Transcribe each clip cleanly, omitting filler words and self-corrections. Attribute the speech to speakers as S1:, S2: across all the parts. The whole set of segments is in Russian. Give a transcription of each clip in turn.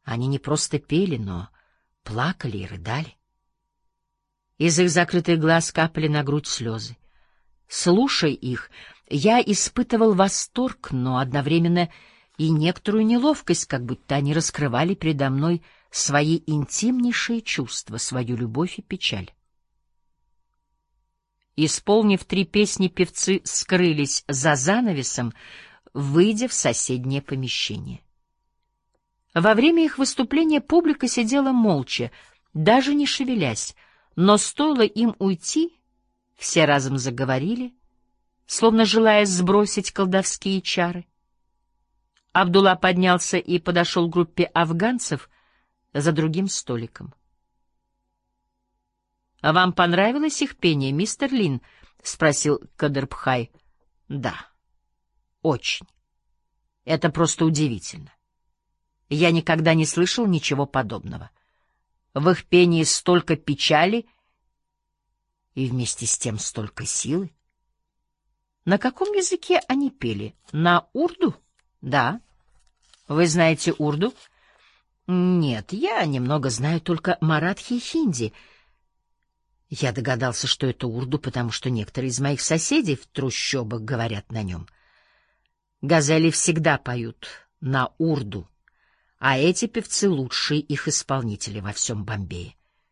S1: Они не просто пели, но плакали и рыдали. Из их закрытых глаз капали на грудь слезы. Слушая их, я испытывал восторг, но одновременно и некоторую неловкость, как будто они раскрывали передо мной свои интимнейшие чувства, свою любовь и печаль. Исполнив 3 песни, певцы скрылись за занавесом, выйдя в соседнее помещение. Во время их выступления публика сидела молча, даже не шевелясь, но стоило им уйти, все разом заговорили, словно желая сбросить колдовские чары. Абдулла поднялся и подошел к группе афганцев за другим столиком. — А вам понравилось их пение, мистер Лин? — спросил Кадырбхай. — Да, очень. Это просто удивительно. Я никогда не слышал ничего подобного. В их пении столько печали и вместе с тем столько силы. На каком языке они пели? На урду? Да. Вы знаете урду? Нет, я немного знаю только маратхи и хинди. Я догадался, что это урду, потому что некоторые из моих соседей в трущобах говорят на нем. Газели всегда поют на урду, а эти певцы — лучшие их исполнители во всем Бомбее.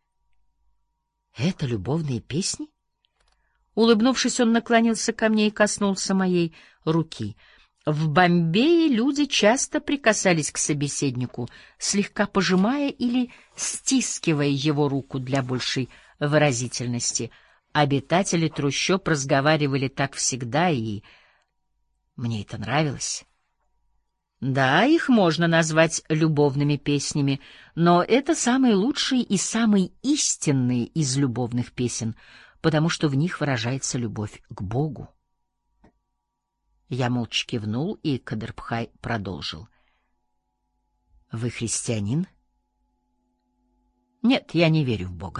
S1: Это любовные песни? Улыбнувшись, он наклонился ко мне и коснулся моей руки. В Бомбее люди часто прикасались к собеседнику, слегка пожимая или стискивая его руку для большей выразительности. Обитатели трущоб разговаривали так всегда, и мне это нравилось. Да, их можно назвать любовными песнями, но это самые лучшие и самые истинные из любовных песен, потому что в них выражается любовь к Богу. Я молча кивнул, и Кадырбхай продолжил. — Вы христианин? — Нет, я не верю в Бога.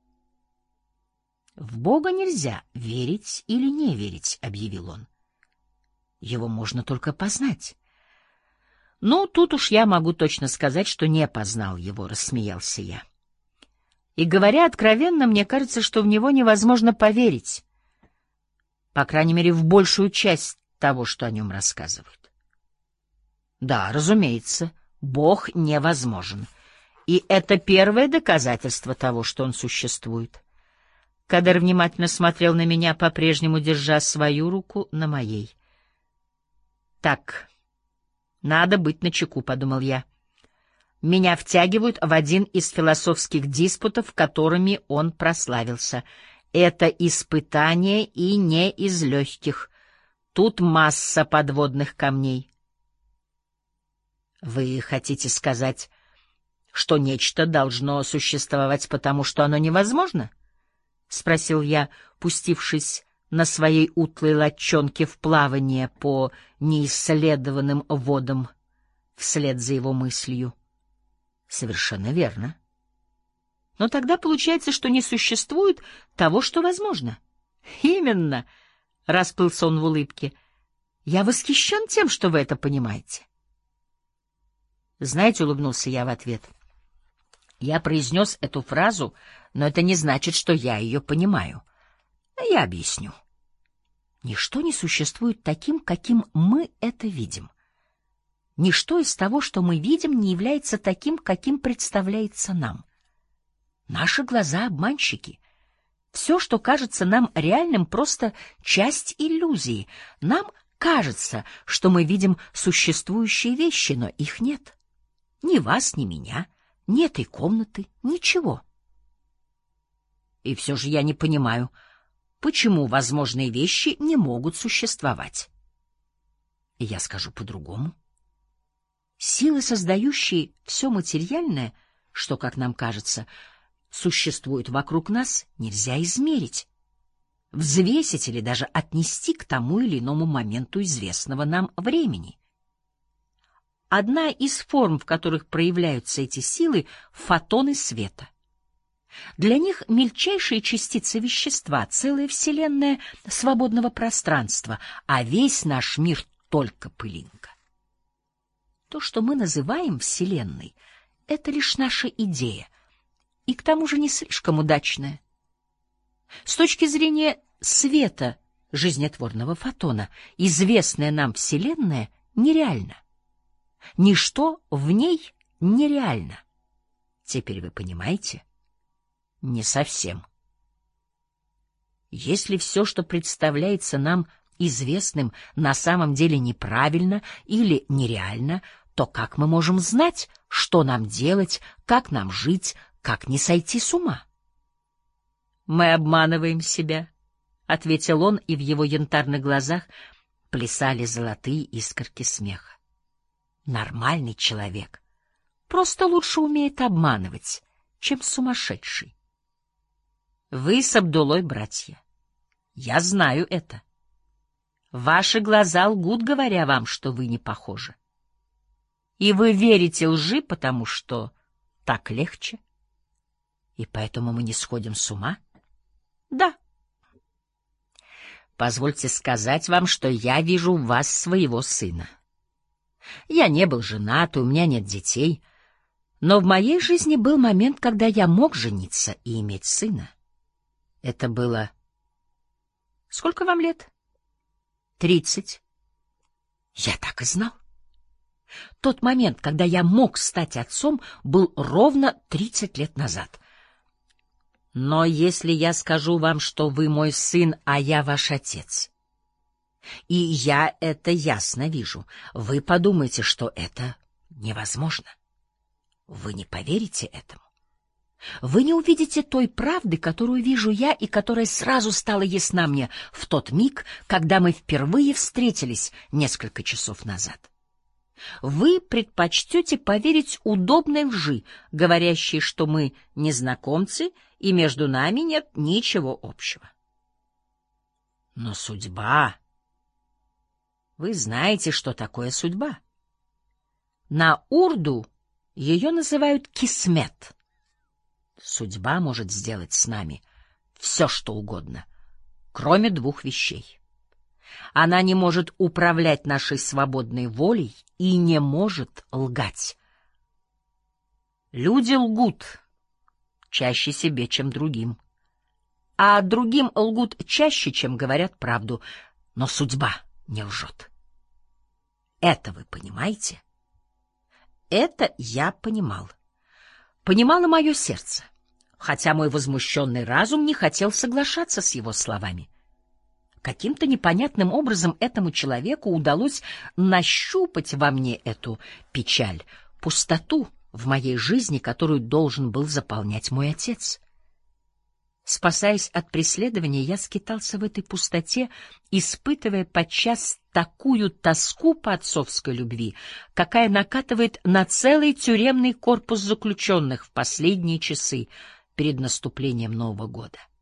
S1: — В Бога нельзя верить или не верить, — объявил он. — Его можно только познать. — Ну, тут уж я могу точно сказать, что не познал его, — рассмеялся я. И, говоря откровенно, мне кажется, что в него невозможно поверить, по крайней мере, в большую часть того, что о нем рассказывают. Да, разумеется, Бог невозможен, и это первое доказательство того, что он существует. Кадыр внимательно смотрел на меня, по-прежнему держа свою руку на моей. Так, надо быть начеку, — подумал я. Меня втягивают в один из философских диспутов, которыми он прославился. Это испытание и не из легких. Тут масса подводных камней. Вы хотите сказать, что нечто должно существовать, потому что оно невозможно? — спросил я, пустившись на своей утлой лодчонке в плавание по неисследованным водам вслед за его мыслью. Совершенно верно. Но тогда получается, что не существует того, что возможно. Именно, — расплылся он в улыбке. Я восхищен тем, что вы это понимаете. Знаете, — улыбнулся я в ответ, — я произнес эту фразу, но это не значит, что я ее понимаю. Я объясню. Ничто не существует таким, каким мы это видим. Ничто из того, что мы видим, не является таким, каким представляется нам. Наши глаза — обманщики. Все, что кажется нам реальным, просто часть иллюзии. Нам кажется, что мы видим существующие вещи, но их нет. Ни вас, ни меня, ни этой комнаты, ничего. И все же я не понимаю, почему возможные вещи не могут существовать. И я скажу по-другому. Силы, создающие все материальное, что, как нам кажется, существует вокруг нас, нельзя измерить, взвесить или даже отнести к тому или иному моменту известного нам времени. Одна из форм, в которых проявляются эти силы, — фотоны света. Для них мельчайшие частицы вещества — целая вселенная свободного пространства, а весь наш мир — только пылинка. То, что мы называем Вселенной, это лишь наша идея, и к тому же не слишком удачная. С точки зрения света жизнетворного фотона, известная нам Вселенная нереальна. Ничто в ней нереально. Теперь вы понимаете? Не совсем. Если все, что представляется нам известным, на самом деле неправильно или нереально, то как мы можем знать, что нам делать, как нам жить, как не сойти с ума? Мы обманываем себя, — ответил он, и в его янтарных глазах плясали золотые искорки смеха. Нормальный человек просто лучше умеет обманывать, чем сумасшедший. Вы с Абдулой братья. Я знаю это. Ваши глаза лгут, говоря вам, что вы не похожи. И вы верите лжи, потому что так легче. И поэтому мы не сходим с ума? Да. Позвольте сказать вам, что я вижу в вас своего сына. Я не был женат, у меня нет детей, но в моей жизни был момент, когда я мог жениться и иметь сына. Это было... Сколько вам лет? 30. Я так и знал. Тот момент, когда я мог стать отцом, был ровно 30 лет назад. Но если я скажу вам, что вы мой сын, а я ваш отец, и я это ясно вижу, вы подумаете, что это невозможно. Вы не поверите этому. Вы не увидите той правды, которую вижу я и которая сразу стала ясна мне в тот миг, когда мы впервые встретились несколько часов назад. Вы предпочтете поверить удобной лжи, говорящей, что мы незнакомцы и между нами нет ничего общего. Но судьба... Вы знаете, что такое судьба. На урду ее называют кисмет. Судьба может сделать с нами все, что угодно, кроме двух вещей. Она не может управлять нашей свободной волей и не может лгать. Люди лгут чаще себе, чем другим, а другим лгут чаще, чем говорят правду, но судьба не лжет. Это вы понимаете? Это я понимал. Понимало мое сердце, хотя мой возмущенный разум не хотел соглашаться с его словами. Каким-то непонятным образом этому человеку удалось нащупать во мне эту печаль, пустоту в моей жизни, которую должен был заполнять мой отец. Спасаясь от преследования, я скитался в этой пустоте, испытывая подчас такую тоску по отцовской любви, какая накатывает на целый тюремный корпус заключенных в последние часы перед наступлением Нового года.